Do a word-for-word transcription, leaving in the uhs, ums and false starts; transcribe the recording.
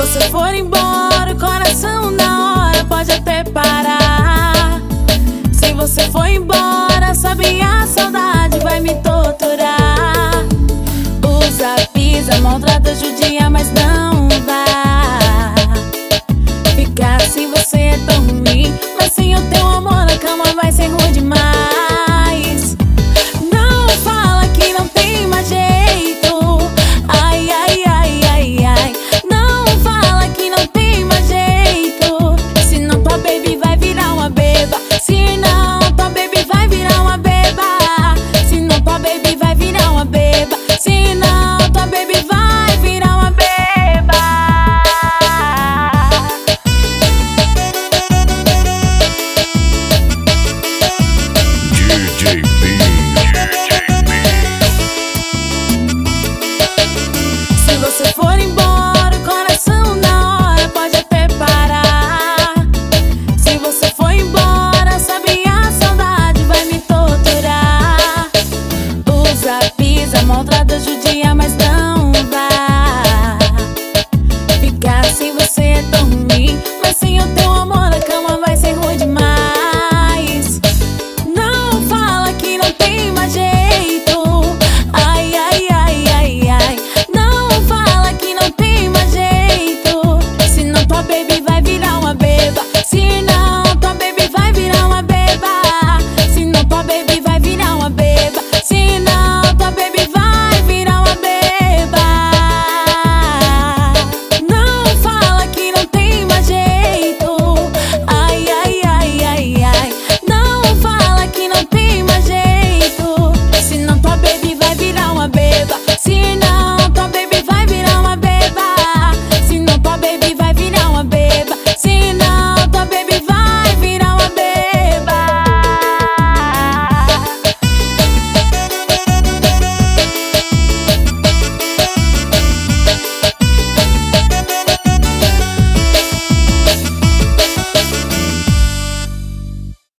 você for embora, o coração na hora pode até parar. Se você for embora, sabe, a saudade vai me torturar. Usa, pisa, maltrata, judia, mas não